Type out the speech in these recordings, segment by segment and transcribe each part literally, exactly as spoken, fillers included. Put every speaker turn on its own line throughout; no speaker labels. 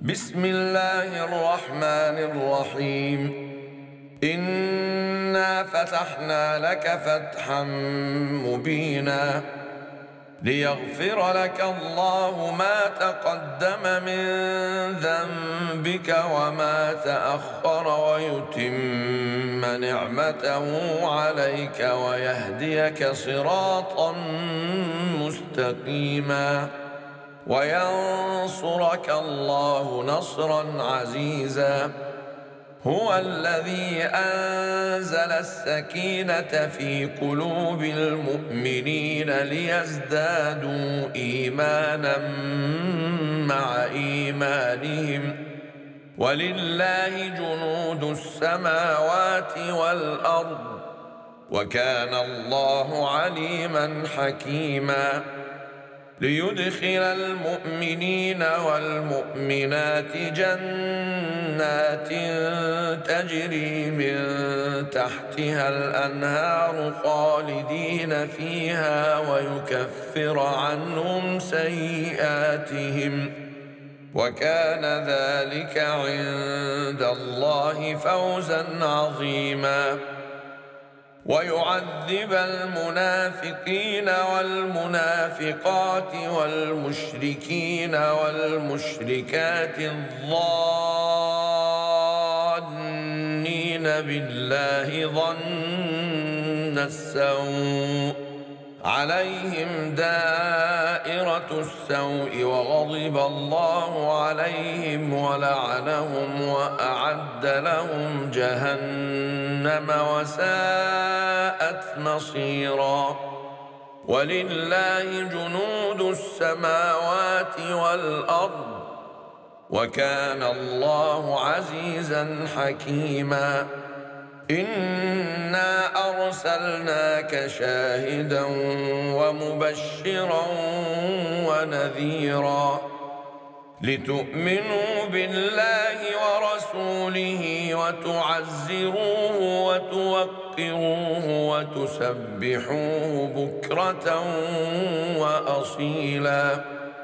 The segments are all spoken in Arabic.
بسم الله الرحمن الرحيم. إنا فتحنا لك فتحا مبينا ليغفر لك الله ما تقدم من ذنبك وما تأخر ويتم نعمته عليك ويهديك صراطا مستقيما وينصرك الله نصرا عزيزا. هو الذي أنزل السكينة في قلوب المؤمنين ليزدادوا إيمانا مع إيمانهم ولله جنود السماوات والأرض وكان الله عليما حكيما. ليدخل المؤمنين والمؤمنات جنات تجري من تحتها الأنهار خالدين فيها ويكفر عنهم سيئاتهم وكان ذلك عند الله فوزا عظيما. ويعذب المنافقين والمنافقات والمشركين والمشركات الظانين بالله ظن السوء عليهم دائرة السوء وغضب الله عليهم ولعنهم وأعد لهم جهنم وساءت مصيرا. ولله جنود السماوات والأرض وكان الله عزيزا حكيما. إنا أرسلناك شاهدا ومبشرا ونذيرا لتؤمنوا بالله ورسوله وتعزروه وتوقروه وتسبحوه بكرة وأصيلا.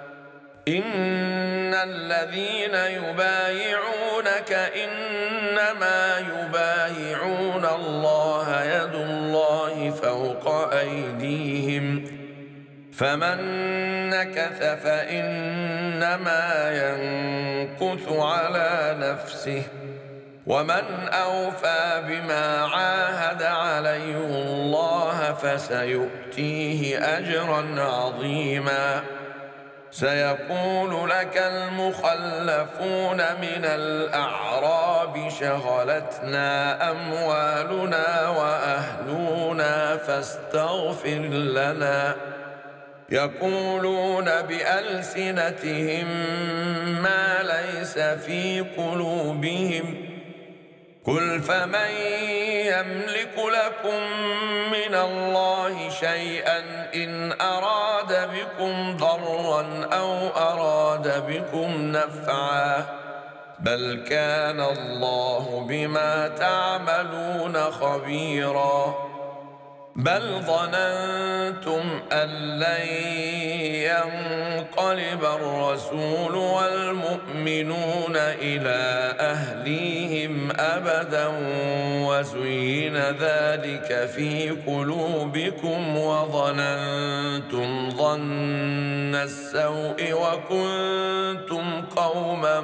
إن الذين يبايعونك إنما يبايعون الله يد الله فوق أيديهم فمن نكث فإنما ينكث على نفسه ومن أوفى بما عاهد عليه الله فسيؤتيه أجرا عظيما. سيقول لك المخلفون من الأعراب شغلتنا أموالنا وأهلنا فاستغفر لنا يقولون بألسنتهم ما ليس في قلوبهم قل فمن يملك لكم من الله شيئا إن أراد بكم ضرا أو أراد بكم نفعا بل كان الله بما تعملون خبيرا. بل ظننتم أن لن ينقلب الرسول والمؤمنون إلى أهليهم أبدا وزين ذلك في قلوبكم وظننتم ظن السوء وكنتم قوما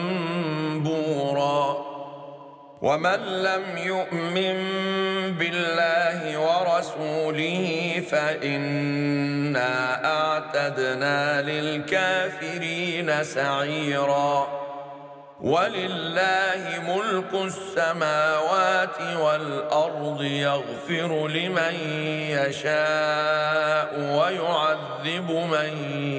بورا. ومن لم يؤمن بالله ورسوله فإنا أعتدنا للكافرين سعيرا. ولله ملك السماوات والأرض يغفر لمن يشاء ويعذب من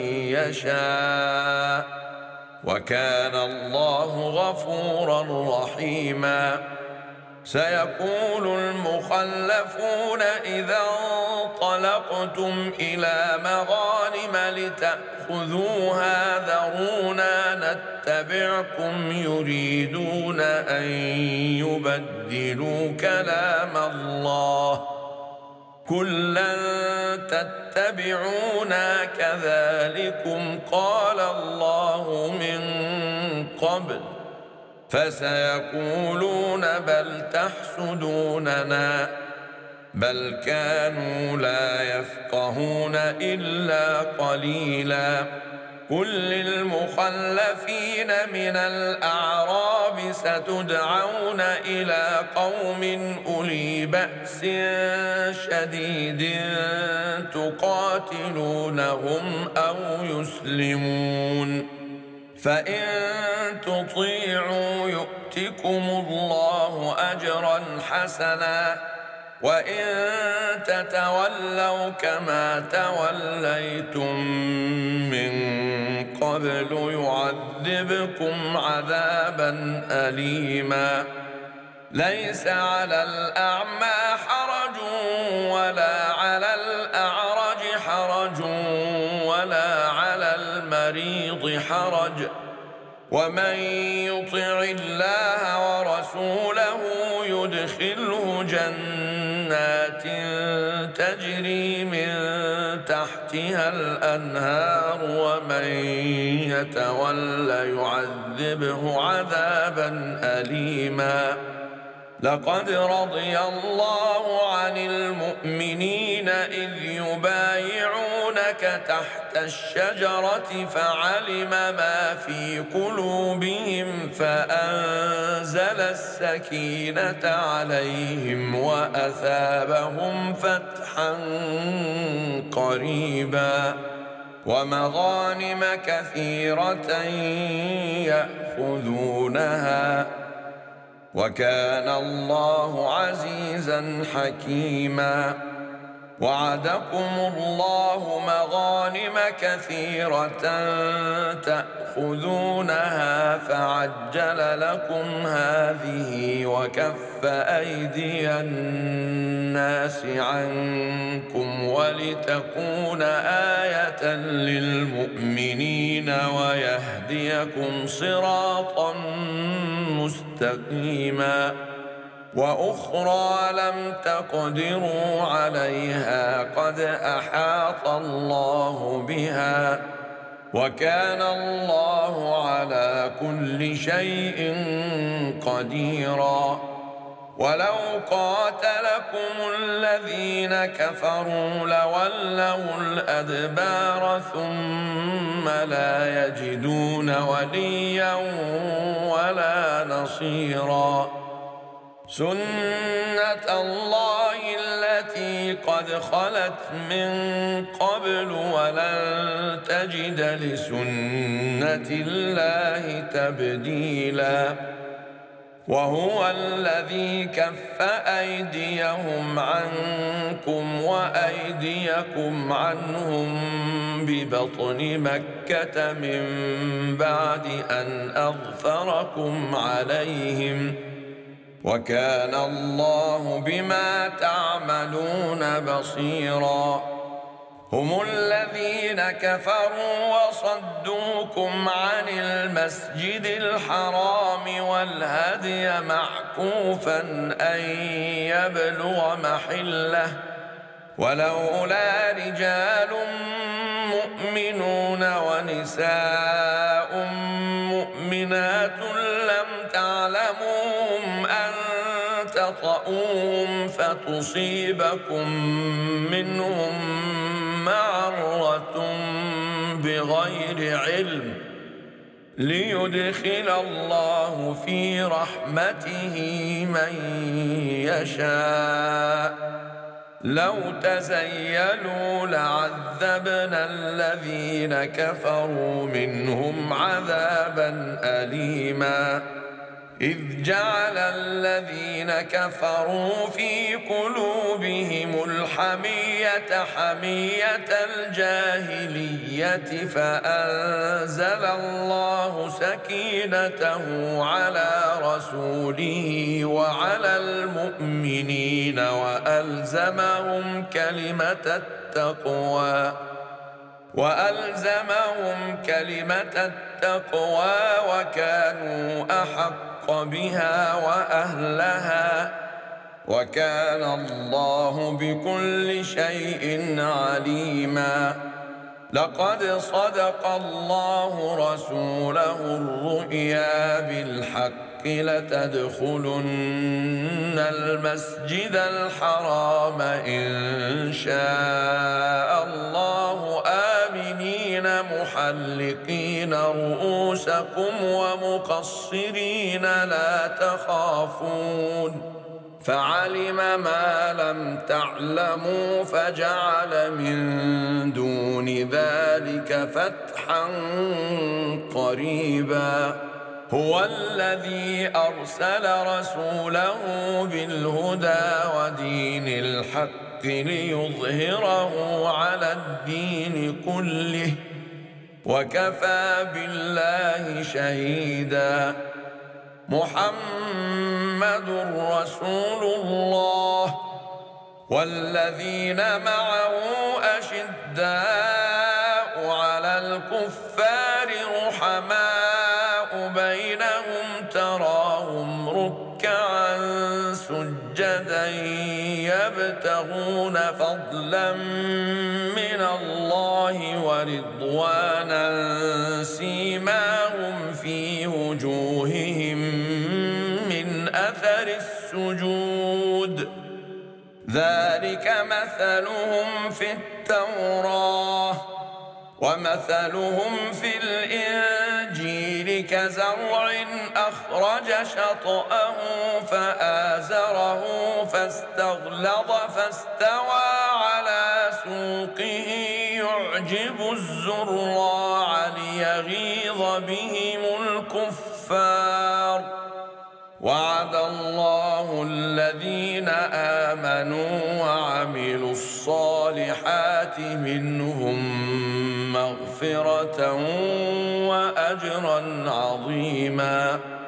يشاء وكان الله غفورا رحيما. سيقول المخلفون إذا انطلقتم إلى مغانم لتأخذوها ذرونا نتبعكم يريدون أن يبدلوا كلام الله قل لن تتبعونا كذلكم قال الله من قبل فسيقولون بل تحسدوننا بل كانوا لا يفقهون إلا قليلا قل للمخلفين من الأعراب ستدعون إلى قوم أولي بأس شديد تقاتلونهم أو يسلمون فإن تطيعوا يؤتكم الله أجرا حسنا وإن تتولوا كما توليتم من قبل يعذبكم عذابا أليما ليس على الأعمى حرج ولا على الأعرج حرج ولا على المريض حرج ومن يطع الله ورسوله يدخله جنات تجري من تحتها الأنهار ومن يتولى يعذبه عذابا أليما لقد رضي الله عن المؤمنين إذ يبايعونك تحت الشجرة فعلم ما في قلوبهم فأنزل السكينة عليهم وأثابهم فتحا قريبا ومغانم كثيرة يأخذونها وكان الله عزيزا حكيما وعدكم الله مغانم كثيرة تأخذونها فعجل لكم هذه وكف أيدي الناس عنكم ولتكون آية للمؤمنين ويهديكم صراطا مستقيما وأخرى لم تقدروا عليها قد أحاط الله بها وكان الله على كل شيء قديرا ولو قاتلكم الذين كفروا لولوا الأدبار ثم لا يجدون وليا ولا نصيرا سنة الله التي قد خلت من قبل ولن تجد لسنة الله تبديلا وهو الذي كف أيديهم عنكم وأيديكم عنهم ببطن مكة من بعد أن أظفركم عليهم وكان الله بما تعملون بصيرا هم الذين كفروا وصدوكم عن المسجد الحرام والهدي معكوفا أن يبلغ محله ولولا رجال مؤمنون ونساء مؤمنات لم تعلموهم أن تطؤوهم فتصيبكم منهم معرة بغير علم ليدخل الله في رحمته من يشاء لو تزيلوا لعذبنا الذين كفروا منهم عذابا أليما إذ جعل الذين كفروا في قلوبهم الحمية حمية الجاهلية فأنزل الله سكينته على رسوله وعلى المؤمنين وألزمهم كلمة التقوى وألزمهم كلمة التقوى وكانوا أحق بها وأهلها وكان الله بكل شيء عليما لقد صدق الله رسوله الرؤيا بالحق لتدخلن المسجد الحرام إن شاء الله آمنين محلقين رؤوسكم ومقصرين لا تخافون فعلم ما لم تعلموا فجعل من دون ذلك فتحا قريبا هو الذي أرسل رسوله بالهدى ودين الحق ليظهره على الدين كله وكفى بالله شهيدا محمد رسول الله والذين معه أشداء على الكفار رحماء بينهم تراهم ركعا سجدا يبتغون فضلا من الله ورضوانا سيماهم في وجوههم من أثر السجود ذلك مثلهم في التوراة ومثلهم في الإنجيل كزرع أخرج شطأه فآزره فاستغلظ فاستوى على سوقه يعجب الزراع ليغيظ بهم الكفار وعد الله الذين آمنوا وعملوا الصالحات منهم مغفرة وأجرا عظيما